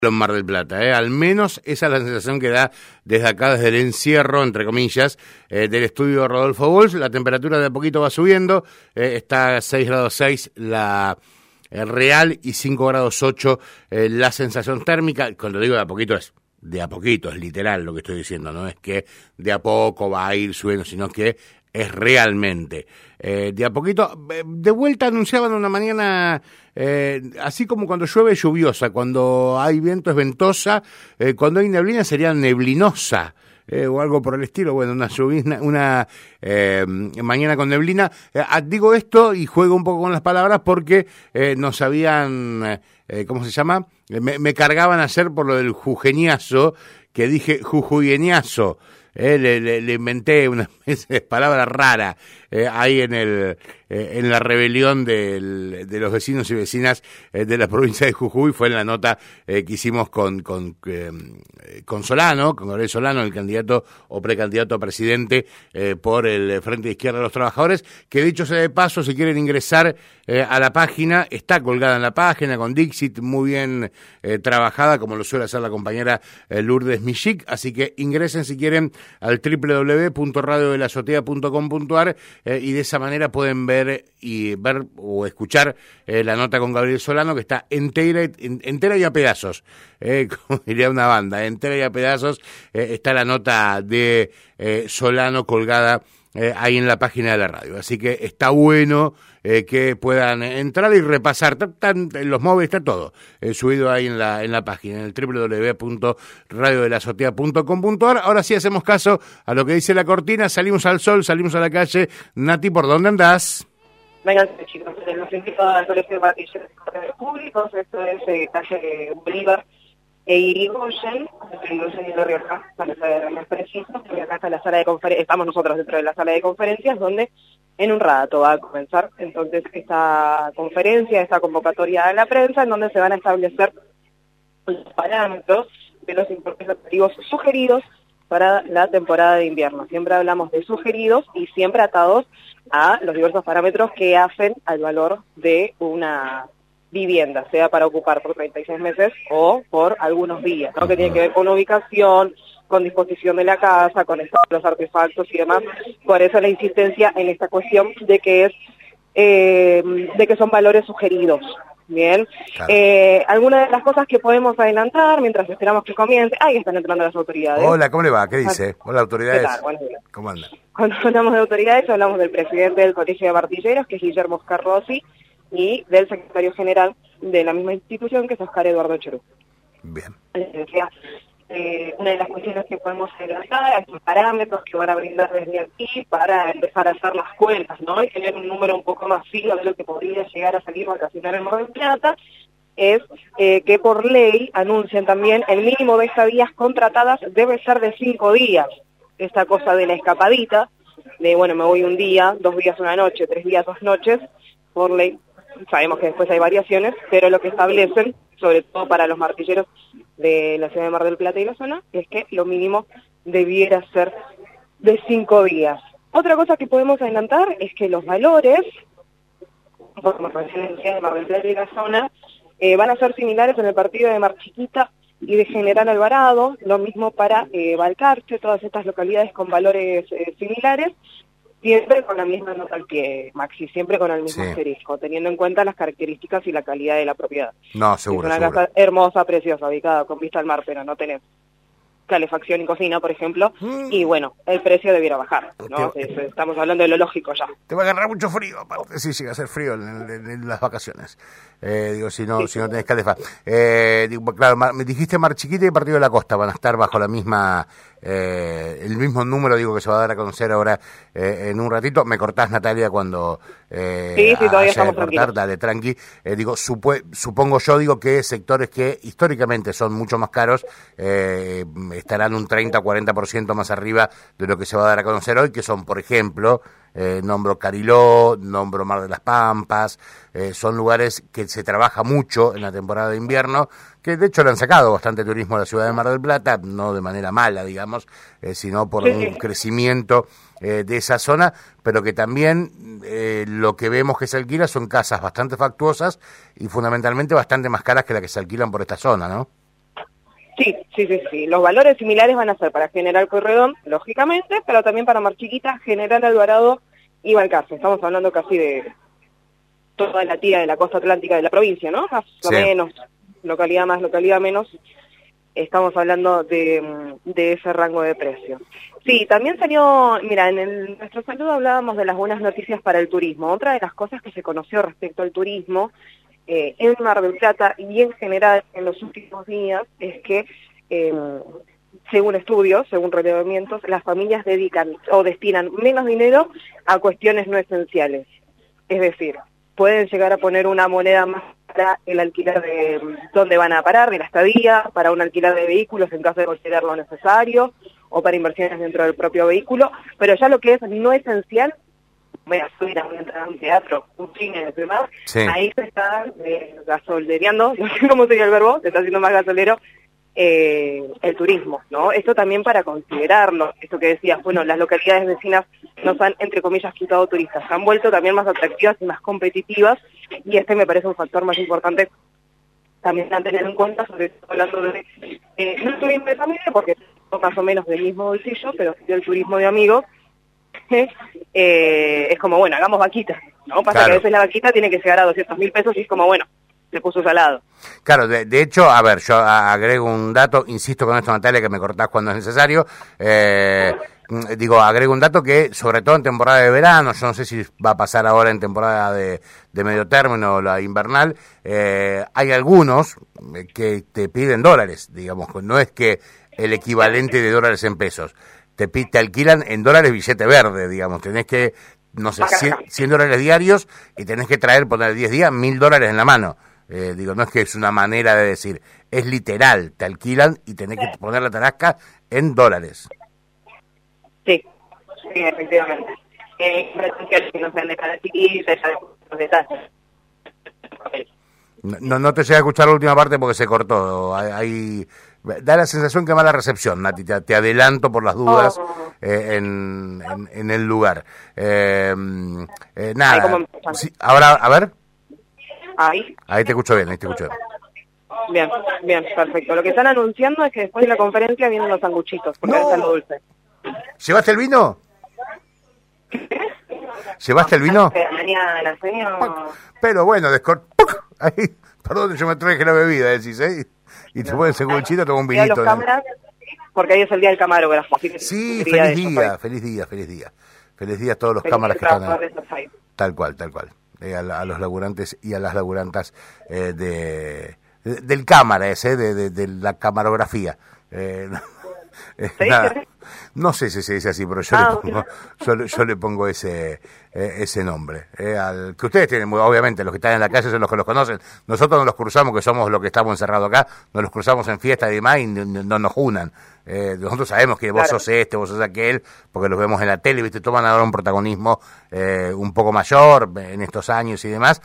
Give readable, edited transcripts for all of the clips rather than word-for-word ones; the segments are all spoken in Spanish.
en Mar del Plata, al menos esa es la sensación que da desde acá, desde el encierro, entre comillas, del estudio Rodolfo Walsh. La temperatura de a poquito va subiendo, está a 6 grados 6 la real y 5 grados 8 la sensación térmica. Cuando digo de a poquito, es literal lo que estoy diciendo, no es que de a poco va a ir subiendo, sino que es realmente de a poquito. De vuelta anunciaban una mañana así como cuando llueve, lluviosa, cuando hay viento es ventosa, cuando hay neblina sería neblinosa, o algo por el estilo. Bueno, una mañana con neblina. Digo esto y juego un poco con las palabras porque nos habían, ¿cómo se llama? Me cargaban ayer por lo del jujeñazo, que dije jujuyeñazo. Le inventé una palabra rara ahí en la rebelión de los vecinos y vecinas de la provincia de Jujuy. Fue en la nota que hicimos con Solano, con Gabriel Solano, el candidato o precandidato a presidente por el Frente de Izquierda de los Trabajadores, que dicho sea de paso, si quieren ingresar a la página, está colgada en la página con Dixit, muy bien trabajada, como lo suele hacer la compañera Lourdes Michik, así que ingresen si quieren al www.radiodelazotea.com.ar y de esa manera pueden ver o escuchar la nota con Gabriel Solano, que está entera y a pedazos, como diría una banda, entera y a pedazos. Está la nota de Solano colgada ahí en la página de la radio, así que está bueno que puedan entrar y repasar. En los móviles está todo subido ahí en la página, en el www.radiodelazotea.com.ar. Ahora sí hacemos caso a lo que dice la cortina, salimos al sol, salimos a la calle. Nati, ¿por dónde andás? Vengan, chicos, los invito al Colegio de Martilleros Públicos. Esto es calle Bolívar e Irigoyen y La Rioja, para ser más precisos, porque acá está la sala de conferencias, estamos nosotros dentro de la sala de conferencias, donde en un rato va a comenzar entonces esta conferencia, esta convocatoria a la prensa, en donde se van a establecer los parámetros de los importes operativos sugeridos para la temporada de invierno. Siempre hablamos de sugeridos y siempre atados a los diversos parámetros que hacen al valor de una vivienda, sea para ocupar por 36 meses o por algunos días, ¿no? Que tiene que ver con ubicación, con disposición de la casa, con estado de los artefactos y demás. Por eso la insistencia en esta cuestión de que son valores sugeridos. Bien, claro. Algunas de las cosas que podemos adelantar mientras esperamos que comience. Ahí están entrando las autoridades. Hola, ¿cómo le va? ¿Qué dice? Hola, autoridades. ¿Qué tal? Buenos días. ¿Cómo andan? Cuando hablamos de autoridades, hablamos del presidente del Colegio de Martilleros, que es Guillermo Oscar Rossi, y del secretario general de la misma institución, que es Oscar Eduardo Cherú. Bien. Una de las cuestiones que podemos adelantar, estos parámetros que van a brindar desde aquí para empezar a hacer las cuentas, ¿no? Y tener un número un poco más fino de lo que podría llegar a salir vacacionar en Mar del Plata, es que por ley anuncian también el mínimo de estadías contratadas debe ser de 5 días. Esta cosa de la escapadita, de bueno, me voy un día, 2 días, una noche, 3 días, 2 noches, por ley. Sabemos que después hay variaciones, pero lo que establecen, sobre todo para los martilleros de la ciudad de Mar del Plata y la zona, es que lo mínimo debiera ser de 5 días. Otra cosa que podemos adelantar es que los valores, como residencia de Mar del Plata y la zona, van a ser similares en el partido de Mar Chiquita y de General Alvarado, lo mismo para Balcarce, todas estas localidades con valores similares, siempre con la misma nota al pie, Maxi, siempre con el mismo asterisco, teniendo en cuenta las características y la calidad de la propiedad. No, seguro. Es una casa hermosa, preciosa, ubicada con vista al mar, pero no tenés calefacción y cocina, por ejemplo, y bueno, el precio debiera bajar, ¿no? Estamos hablando de lo lógico ya. Te va a agarrar mucho frío, aparte. Sí, llega a ser frío en las vacaciones. Si no tenés calefa. Claro, me dijiste Mar Chiquita y Partido de la Costa van a estar bajo la misma, el mismo número, que se va a dar a conocer ahora en un ratito. Me cortás, Natalia, cuando sí, todavía estamos tranquilos. Dale, tranqui. Supongo yo, que sectores que históricamente son mucho más caros estarán un 30-40% más arriba de lo que se va a dar a conocer hoy, que son, por ejemplo, nombro Cariló, nombro Mar de las Pampas, son lugares que se trabaja mucho en la temporada de invierno, que de hecho le han sacado bastante turismo a la ciudad de Mar del Plata, no de manera mala, digamos, sino por un crecimiento de esa zona, pero que también lo que vemos que se alquila son casas bastante factuosas y fundamentalmente bastante más caras que las que se alquilan por esta zona, ¿no? Sí, sí, sí. Los valores similares van a ser para General Pueyrredón, lógicamente, pero también para Mar Chiquita, General Alvarado y Balcarce. Estamos hablando casi de toda la tira de la costa atlántica de la provincia, ¿no? Más o menos, localidad más, localidad menos. Estamos hablando de ese rango de precios. Sí, también salió, mira, en nuestro saludo hablábamos de las buenas noticias para el turismo. Otra de las cosas que se conoció respecto al turismo en Mar del Plata y en general en los últimos días es que, según estudios, según relevamientos, las familias dedican o destinan menos dinero a cuestiones no esenciales. Es decir, pueden llegar a poner una moneda más para el alquiler de dónde van a parar, de la estadía, para un alquiler de vehículos en caso de considerar lo necesario, o para inversiones dentro del propio vehículo, pero ya lo que es no esencial, voy a subir a entrar a un teatro, un cine y demás, ahí se está gasolereando, no sé cómo sería el verbo, se está haciendo más gasolero el turismo, ¿no? Esto también para considerarlo, esto que decías, bueno, las localidades vecinas nos han, entre comillas, quitado turistas, se han vuelto también más atractivas y más competitivas, y este me parece un factor más importante también a tener en cuenta, sobre todo hablando de, no el turismo de familia, porque es más o menos del mismo bolsillo, pero sí el turismo de amigos, es como, bueno, hagamos vaquita, ¿no? Pasa que a veces la vaquita tiene que llegar a 200.000 pesos y es como, bueno, se puso salado. Claro, de hecho, a ver, yo agrego un dato, insisto con esto, Natalia, que me cortás cuando es necesario, agrego un dato que, sobre todo en temporada de verano, yo no sé si va a pasar ahora en temporada de medio término o la invernal, hay algunos que te piden dólares, digamos, no es que el equivalente de dólares en pesos, te alquilan en dólares billete verde, digamos, tenés que, no sé, 100 dólares diarios y tenés que traer, poner 10 días, $1.000 en la mano. No es que es una manera de decir, es literal, te alquilan y tenés que poner la tarasca en dólares. Sí, efectivamente. Que no sean de cada chiquita, ya de los detalles. No te llegué a escuchar la última parte porque se cortó. Da la sensación que mala recepción, Nati, te adelanto por las dudas en el lugar. Nada, sí, ahora, a ver. Ahí te escucho bien, Bien, perfecto. Lo que están anunciando es que después de la conferencia vienen los sanguchitos, porque ahora está lo dulce. ¿Llevaste el vino? ¿Llevaste el vino? Mañana, señor. Pero bueno, ahí, perdón, yo me traje la bebida, decís, ¿eh? Y te pones el sanguchito, tomo un vinito. Los cámaras, porque ahí es el día del camarógrafo. Así que sí, feliz día. Feliz día a todos los cámaras que están ahí. Tal cual. A los laburantes y a las laburantas del cámara de la camarografía. No sé si se dice así, pero yo le pongo ese nombre. Al que ustedes tienen, obviamente, los que están en la calle son los que los conocen. Nosotros no los cruzamos, que somos los que estamos encerrados acá, nos los cruzamos en fiesta y demás y no nos unan. Nosotros sabemos que vos sos vos sos aquel, porque los vemos en la tele, ¿viste? Toman ahora un protagonismo un poco mayor en estos años y demás.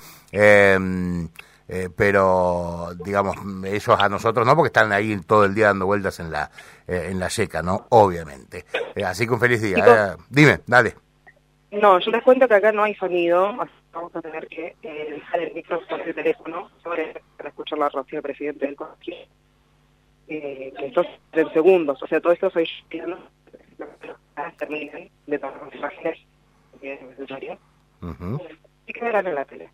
Pero digamos, ellos a nosotros no, porque están ahí todo el día dando vueltas en la yeca, ¿no? Obviamente. Así que un feliz día. Dime, dale. No, yo les cuento que acá no hay sonido, así que vamos a tener que dejar el micrófono del teléfono para escuchar la rocía del presidente del colegio. Que esto es en segundos, o sea, todo esto soy yo, ¿no? Terminen de tomar las imágenes que es necesario. Y que verán en la tele.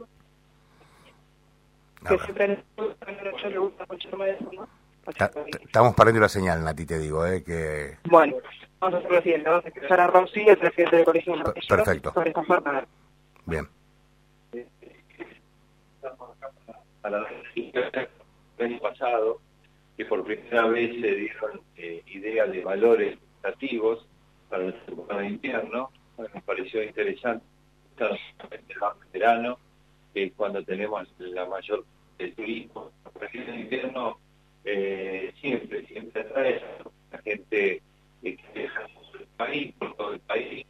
Que siempre en el 8 le gusta escuchar más de eso, ¿no? Estamos perdiendo la señal, Nati, te digo, que... Bueno, vamos a hacer lo siguiente, vamos a escuchar a Rosy, el presidente del colegio. Perfecto. Sobre esta forma. Bien. A la del año pasado, que por primera vez se dieron ideas de valores educativos para el temporada de invierno. Bueno, nos pareció interesante, el verano, que es cuando tenemos la mayor turismo. Porque en invierno siempre atrae a la gente que viaja por el país, por todo el país,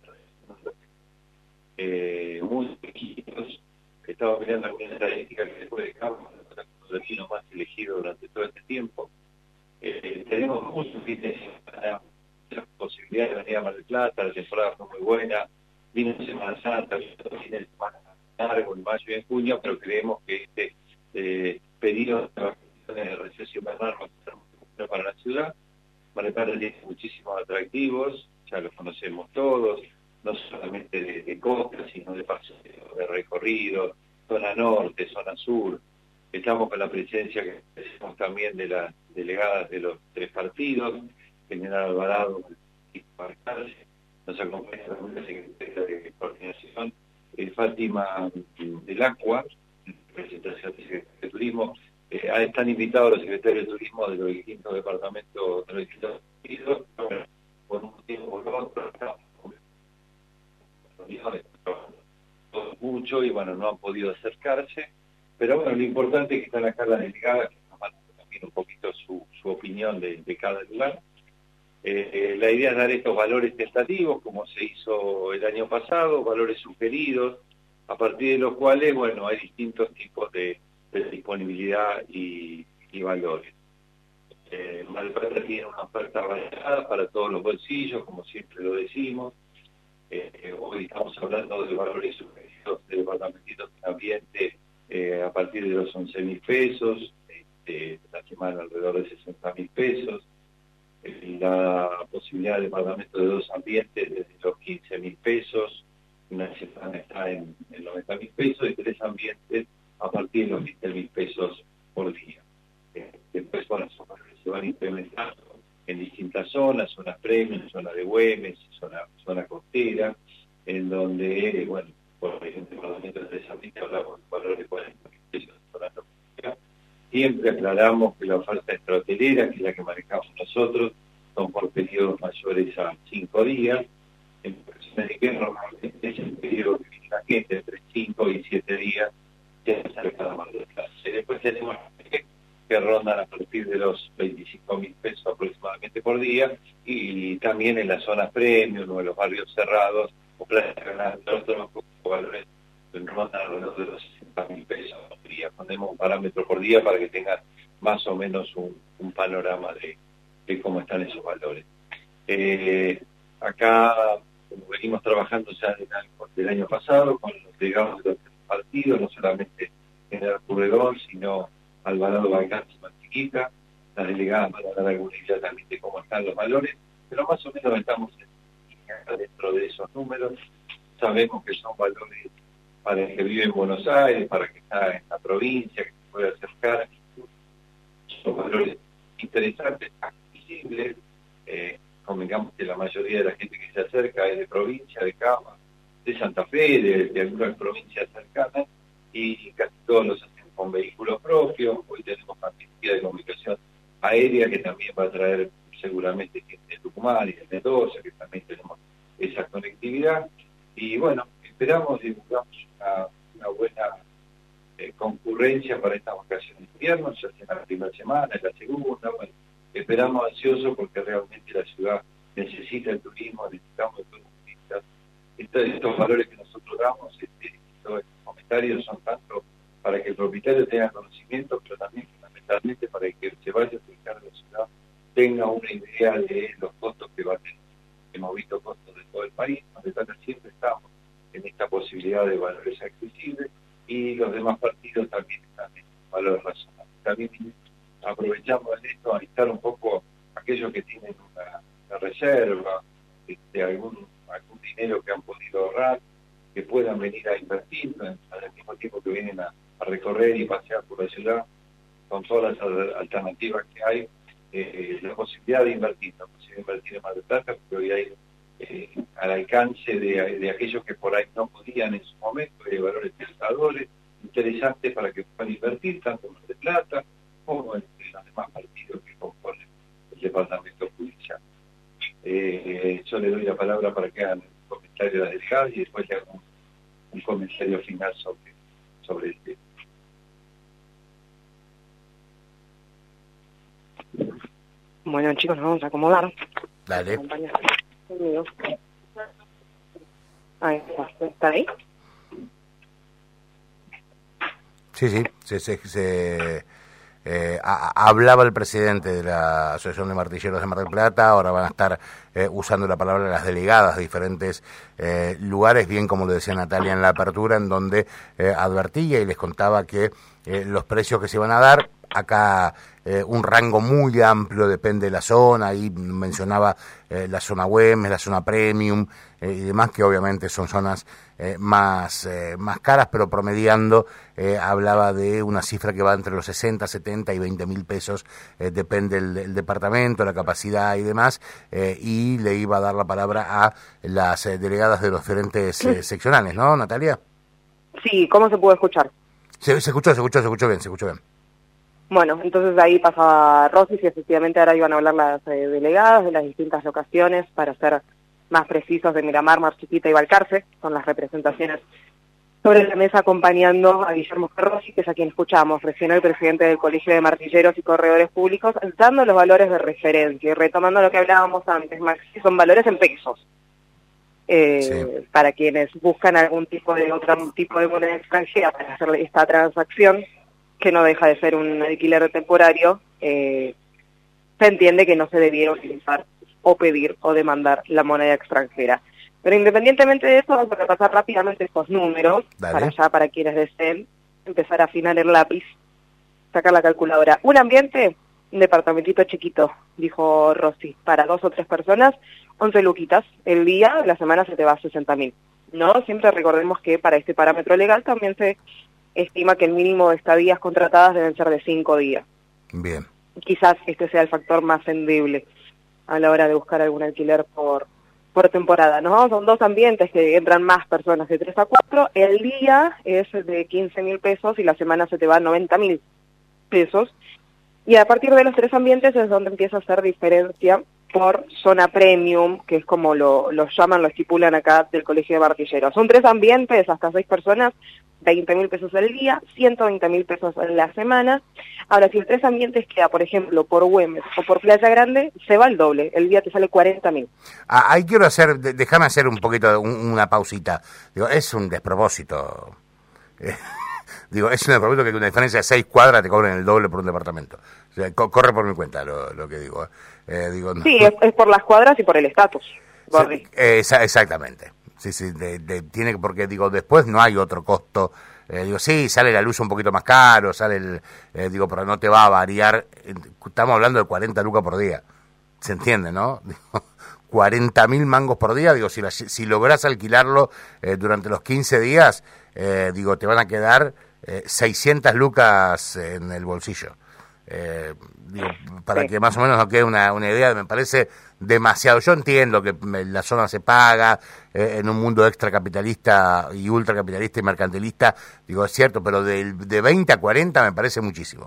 muy pequeños. Estaba mirando alguna estadística que después de Cabo, los destinos más elegidos durante todo este tiempo. Tenemos muchos fines de semana, la posibilidad de venir a Mar del Plata, la temporada fue muy buena, vino Semana Santa, vino fines de semana largo en mayo y en junio, pero creemos que este periodo de vacaciones de receso invernal va a ser ciudad. Mar del Plata tiene muchísimos atractivos, ya los conocemos todos, no solamente de costa, sino de paseo, de recorrido, zona norte, zona sur. Estamos con la presencia que tenemos también de las delegadas de los 3 partidos, General Alvarado y Marcarse. Nos acompaña también la secretaria de Coordinación, Fátima del Acua, representación del secretario de Turismo. Están invitados los secretarios de Turismo de los distintos departamentos, de los distintos partidos. Por un motivo o por otro, estamos todos mucho y bueno, no han podido acercarse. Pero bueno, lo importante es que están acá las delegadas, que nos mandan también un poquito su opinión de cada lugar. La idea es dar estos valores tentativos, como se hizo el año pasado, valores sugeridos, a partir de los cuales, bueno, hay distintos tipos de disponibilidad y valores. Mar del Plata tiene una oferta variada para todos los bolsillos, como siempre lo decimos. Hoy estamos hablando de valores sugeridos de departamentitos de ambiente a partir de los 11.000 pesos, la semana alrededor de 60.000 pesos. La posibilidad de departamento de 2 ambientes desde los 15.000 pesos, una semana está en 90.000 pesos, y 3 ambientes a partir de los 20.000 pesos por día. Después, bueno, se van implementando en distintas zonas premium, zona de Güemes, zona costera, en donde, bueno, por ejemplo, departamento de 3 ambientes hablamos de valores de 40.000 pesos de zona costera. Siempre aclaramos que la oferta extrahotelera, que es la que manejamos nosotros, son por periodos mayores a 5 días. En vacaciones de invierno normalmente es el periodo que viene la gente, entre 5 y 7 días, ya se acerca la Mar del Plata. Después tenemos que rondan a partir de los 25.000 pesos aproximadamente por día, y también en las zonas premium o en los barrios cerrados, o Playa Granada, nosotros valores rondan alrededor de los 60.000 pesos por día. Ponemos un parámetro por día para que tengan más o menos un panorama de cómo están esos valores. Acá, como venimos trabajando ya del año pasado, con los delegados de los partidos, no solamente General Pueyrredón, sino Alvarado, Balcán y Mantequita, las delegadas van a dar alguna idea también de cómo están los valores, pero más o menos estamos dentro de esos números. Sabemos que son valores para el que vive en Buenos Aires, para el que está en la provincia, que se puede acercar. Son valores interesantes, accesibles. Convengamos que la mayoría de la gente que se acerca es de provincia, de Cava, de Santa Fe, de algunas provincias cercanas, y casi todos los hacen con vehículos propios. Hoy tenemos facilidad de comunicación aérea, que también va a traer seguramente gente de Tucumán y de Mendoza, que también tenemos esa conectividad. Y bueno, esperamos y buscamos una buena concurrencia para estas vacaciones de invierno, ya sea la primera semana, la segunda. Bueno, esperamos ansiosos porque realmente la ciudad necesita el turismo, necesitamos de todos los turistas. Estos valores que nosotros damos, todos estos comentarios son tanto para que el propietario tenga conocimiento, pero también fundamentalmente para que se vaya a acercar a la ciudad tenga una idea de los costos que va a tener. Hemos visto costos de todo el país, donde siempre estamos en esta posibilidad de valores accesibles, y los demás partidos también están en valores razonables. También aprovechamos de esto a instar un poco a aquellos que tienen una reserva, algún dinero que han podido ahorrar, que puedan venir a invertir al mismo tiempo que vienen a recorrer y pasear por la ciudad, con todas las alternativas que hay, la posibilidad de invertir, en Mar del Plata, porque hoy hay al alcance de aquellos que por ahí no podían en su momento, hay valores tentadores, interesantes para que puedan invertir, tanto en Mar del Plata como en los demás partidos que componen el departamento judicial. Yo le doy la palabra para que hagan un comentario de las delegadas y después le hago un comentario final sobre el tema. Bueno, chicos, nos vamos a acomodar. Dale. Ahí está ahí. Sí, hablaba el presidente de la Asociación de Martilleros de Mar del Plata. Ahora van a estar usando la palabra las delegadas de diferentes lugares, bien como lo decía Natalia en la apertura, en donde advertía y les contaba que los precios que se iban a dar acá un rango muy amplio, depende de la zona, ahí mencionaba la zona Güemes, la zona Premium y demás, que obviamente son zonas más caras, pero promediando hablaba de una cifra que va entre los 60, 70 y 20 mil pesos, depende el departamento, la capacidad y demás, y le iba a dar la palabra a las delegadas de los diferentes seccionales, ¿no, Natalia? Sí, ¿cómo se pudo escuchar? Se escuchó bien. Bueno, entonces ahí pasaba Rosy y efectivamente ahora iban a hablar las delegadas de las distintas locaciones para ser más precisos de Miramar, Mar Chiquita y Balcarce, con las representaciones sobre la mesa acompañando a Guillermo Rossi, que es a quien escuchamos, recién el presidente del Colegio de Martilleros y Corredores Públicos, dando los valores de referencia y retomando lo que hablábamos antes, Maxi, son valores en pesos. Sí. Para quienes buscan algún tipo de moneda extranjera para hacer esta transacción, que no deja de ser un alquiler temporario, se entiende que no se debiera utilizar o pedir o demandar la moneda extranjera. Pero independientemente de eso, vamos a repasar rápidamente estos números, para quienes deseen empezar a afinar el lápiz, sacar la calculadora. Un ambiente, un departamentito chiquito, dijo Rossi, para 2 o 3 personas, 11 luquitas. El día, la semana se te va a 60.000. ¿No? Siempre recordemos que para este parámetro legal también se estima que el mínimo de estadías contratadas deben ser de 5 días. Bien. Quizás este sea el factor más endeble a la hora de buscar algún alquiler por temporada, ¿no? Son 2 ambientes que entran más personas de 3 a 4. El día es de 15.000 pesos y la semana se te va a 90.000 pesos. Y a partir de los 3 ambientes es donde empieza a hacer diferencia por zona premium, que es como lo llaman, lo estipulan acá del Colegio de Martilleros. Son 3 ambientes, hasta 6 personas, 20.000 pesos al día, 120.000 pesos en la semana. Ahora, si el 3 ambientes queda, por ejemplo, por Güemes o por Playa Grande, se va el doble, el día te sale 40.000. Ahí quiero déjame hacer un poquito, una pausita. Digo, es un despropósito. Digo, es un despropósito que una diferencia de 6 cuadras te cobren el doble por un departamento. O sea, corre por mi cuenta lo que digo. Digo, no. Sí, es por las cuadras y por el estatus. Sí, exactamente. Sí, tiene, porque digo, después no hay otro costo. Digo, sí, sale la luz un poquito más caro, sale digo, pero no te va a variar. Estamos hablando de 40 lucas por día. ¿Se entiende, no? 40.000 mangos por día. Digo, si lográs alquilarlo durante los 15 días, digo, te van a quedar 600 lucas en el bolsillo. Digo, para que más o menos nos quede una idea, me parece demasiado. Yo entiendo que la zona se paga en un mundo extracapitalista y ultracapitalista y mercantilista, digo, es cierto, pero de 20 a 40 me parece muchísimo.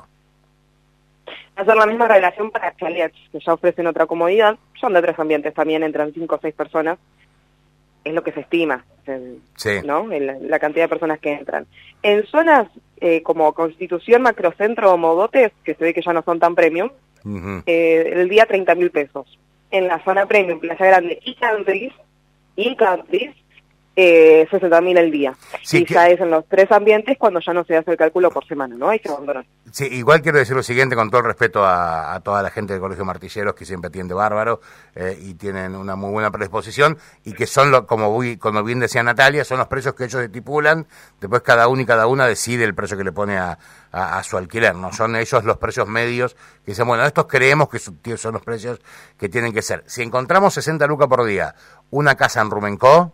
Hacer la misma relación para chalets, que ya ofrecen otra comodidad, son de 3 ambientes también, entran 5 o 6 personas, es lo que se estima, sí, ¿no? La cantidad de personas que entran. En zonas como Constitución, Macrocentro o Mogotes, que se ve que ya no son tan premium, el día 30.000 pesos. En la zona premium, Playa Grande y Countries, 60.000 al día. Sí, y ya es en los 3 ambientes cuando ya no se hace el cálculo por semana, ¿no? Hay que abandonar. Sí, igual quiero decir lo siguiente, con todo el respeto a toda la gente del Colegio de Martilleros, que siempre atiende bárbaro y tienen una muy buena predisposición, y que son, como bien decía Natalia, son los precios que ellos estipulan, después cada uno y cada una decide el precio que le pone a su alquiler, ¿no? Son ellos los precios medios que dicen, bueno, estos creemos que son los precios que tienen que ser. Si encontramos 60 lucas por día, una casa en Rumencó,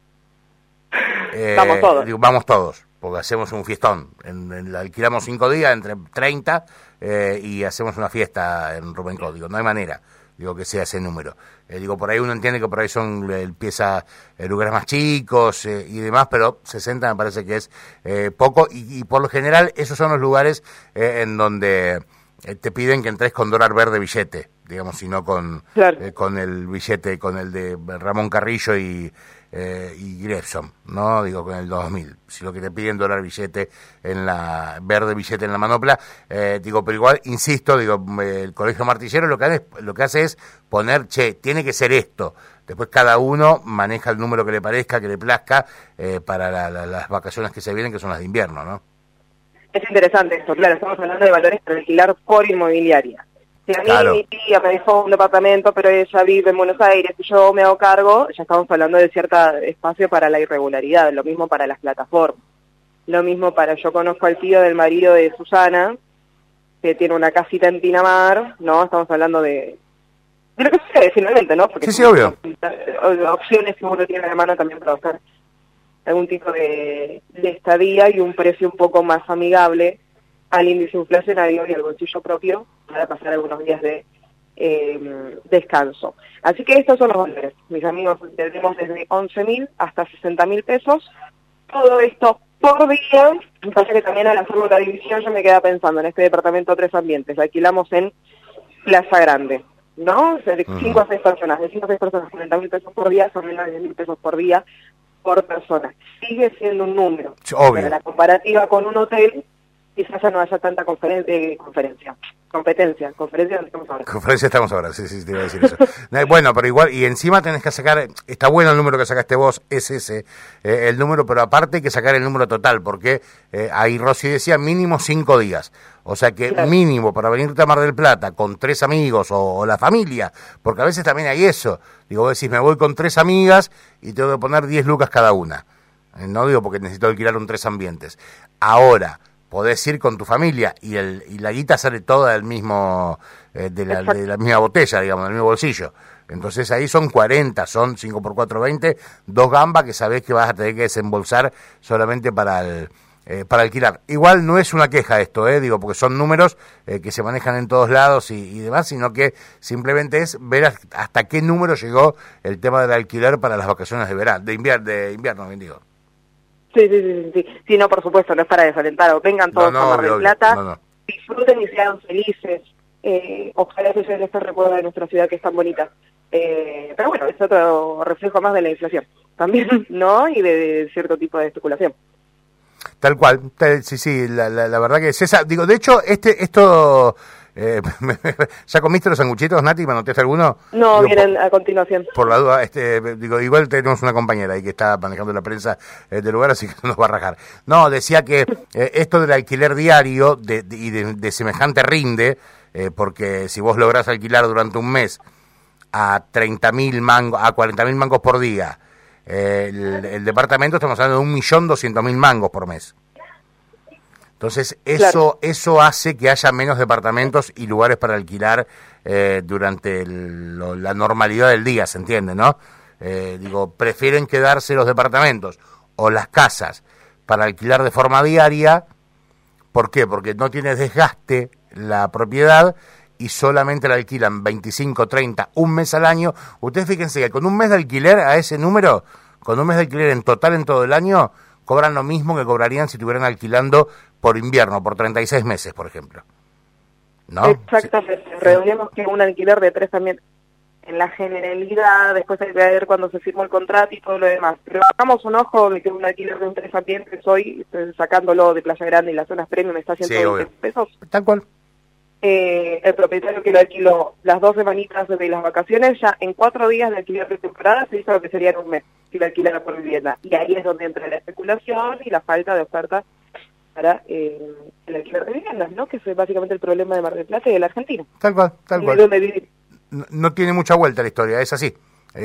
vamos todos. Vamos todos, porque hacemos un fiestón. Alquilamos 5 días entre 30 y hacemos una fiesta en Rumencó. Digo, no hay manera, que sea ese número. Por ahí uno entiende que por ahí son empieza lugares más chicos y demás, pero 60 me parece que es poco, y por lo general esos son los lugares en donde te piden que entres con dólar verde billete, digamos, sino con el billete, con el de Ramón Carrillo y Grefson, ¿no? Digo, con el 2000. Si lo que te piden dólar billete verde billete en la manopla, pero igual, insisto, el Colegio Martillero lo que hace es poner, tiene que ser esto. Después cada uno maneja el número que le parezca, que le plazca, para las vacaciones que se vienen, que son las de invierno, ¿no? Es interesante esto, claro, estamos hablando de valores para alquilar por inmobiliaria. Si a mí mi tía me dejó un departamento, pero ella vive en Buenos Aires y yo me hago cargo, ya estamos hablando de cierto espacio para la irregularidad. Lo mismo para las plataformas. Lo mismo yo conozco al tío del marido de Susana, que tiene una casita en Pinamar, ¿no? Estamos hablando de lo que sucede finalmente, ¿no? Porque sí, obvio. Opciones que uno tiene a la mano también para buscar algún tipo de estadía y un precio un poco más amigable al índice inflacionario y al bolsillo propio para pasar algunos días de descanso. Así que estos son los valores, mis amigos, tenemos desde 11.000 hasta 60.000 pesos, todo esto por día. Me pasa que también al hacer la división yo me quedaba pensando en este departamento 3 ambientes, alquilamos en Plaza Grande, ¿no? O sea, de 5 a 6 personas, de 5 a 6 personas, 40.000 pesos por día, son menos de 10.000 pesos por día por persona. Sigue siendo un número, obvio. Pero la comparativa con un hotel quizás ya no haya tanta Conferencia estamos ahora, sí, te iba a decir eso. Bueno, pero igual, y encima tenés que sacar, está bueno el número que sacaste vos, es ese, el número, pero aparte hay que sacar el número total, porque ahí Rosy decía mínimo 5 días. O sea que claro, mínimo para venirte a Mar del Plata con 3 amigos o la familia, porque a veces también hay eso. Digo, vos decís, me voy con 3 amigas y tengo que poner 10 lucas cada una. No digo porque necesito alquilar un 3 ambientes. Ahora, podés ir con tu familia y la guita sale toda del mismo de la misma botella, digamos, del mismo bolsillo. Entonces ahí son 40, son 5 por 4, 20, 2 gambas que sabés que vas a tener que desembolsar solamente para alquilar. Igual no es una queja esto, digo, porque son números que se manejan en todos lados y demás, sino que simplemente es ver hasta qué número llegó el tema del alquiler para las vacaciones de verano, de invierno, bien digo. Sí, no, por supuesto, no es para desalentar, vengan todos a Mar del Plata, disfruten y sean felices, ojalá se lleven este recuerdo de nuestra ciudad que es tan bonita, pero bueno, es otro reflejo más de la inflación, también, ¿no? Y de cierto tipo de especulación. Tal cual, sí, la verdad que es esa, digo, de hecho, esto... ¿Ya comiste los sanguchitos, Nati? ¿Me anotaste alguno? No, vienen a continuación. Por la duda, digo, igual tenemos una compañera ahí que está manejando la prensa del lugar, así que no nos va a rajar. No, decía que esto del alquiler diario y de semejante rinde, porque si vos lográs alquilar durante un mes a 30.000 mangos, a 40.000 mangos por día, el departamento estamos hablando de 1.200.000 mangos por mes. Entonces, eso hace que haya menos departamentos y lugares para alquilar durante la normalidad del día, ¿se entiende, no? Digo, prefieren quedarse los departamentos o las casas para alquilar de forma diaria. ¿Por qué? Porque no tiene desgaste la propiedad y solamente la alquilan 25, 30, un mes al año. Ustedes fíjense que con un mes de alquiler a ese número, con un mes de alquiler en total en todo el año, cobran lo mismo que cobrarían si estuvieran alquilando por invierno, por 36 meses, por ejemplo. ¿No? Exactamente. Sí. Redondeamos que un alquiler de 3 también, en la generalidad, después hay que ver cuando se firmó el contrato y todo lo demás. Pero hagamos un ojo de que un alquiler de un 3 ambientes hoy, sacándolo de Playa Grande y las zonas premium, está 120 pesos. Tal cual. El propietario que lo alquiló las 2 semanitas de las vacaciones, ya en 4 días de alquiler de temporada se hizo lo que sería en un mes, si lo alquilara por vivienda. Y ahí es donde entra la especulación y la falta de oferta para el alquiler de viviendas, ¿no? Que es básicamente el problema de Mar del Plata y de la Argentina. Tal cual. No tiene mucha vuelta la historia, es así.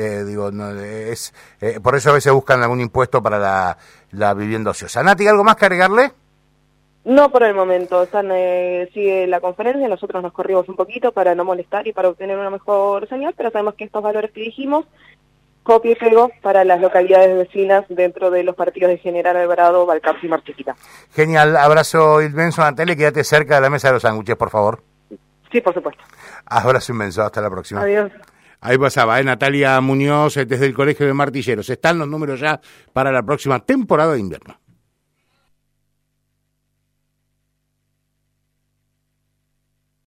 Por eso a veces buscan algún impuesto para la vivienda ociosa. Nati, ¿algo más que agregarle? No por el momento, sigue la conferencia, nosotros nos corrimos un poquito para no molestar y para obtener una mejor señal, pero sabemos que estos valores que dijimos, copia y pego para las localidades vecinas dentro de los partidos de General Alvarado, Balcarce y Mar Chiquita. Genial, abrazo inmenso, Natalia, quédate cerca de la mesa de los sándwiches, por favor. Sí, por supuesto. Abrazo inmenso, hasta la próxima. Adiós. Ahí pasaba, Natalia Muñoz, desde el Colegio de Martilleros. Están los números ya para la próxima temporada de invierno.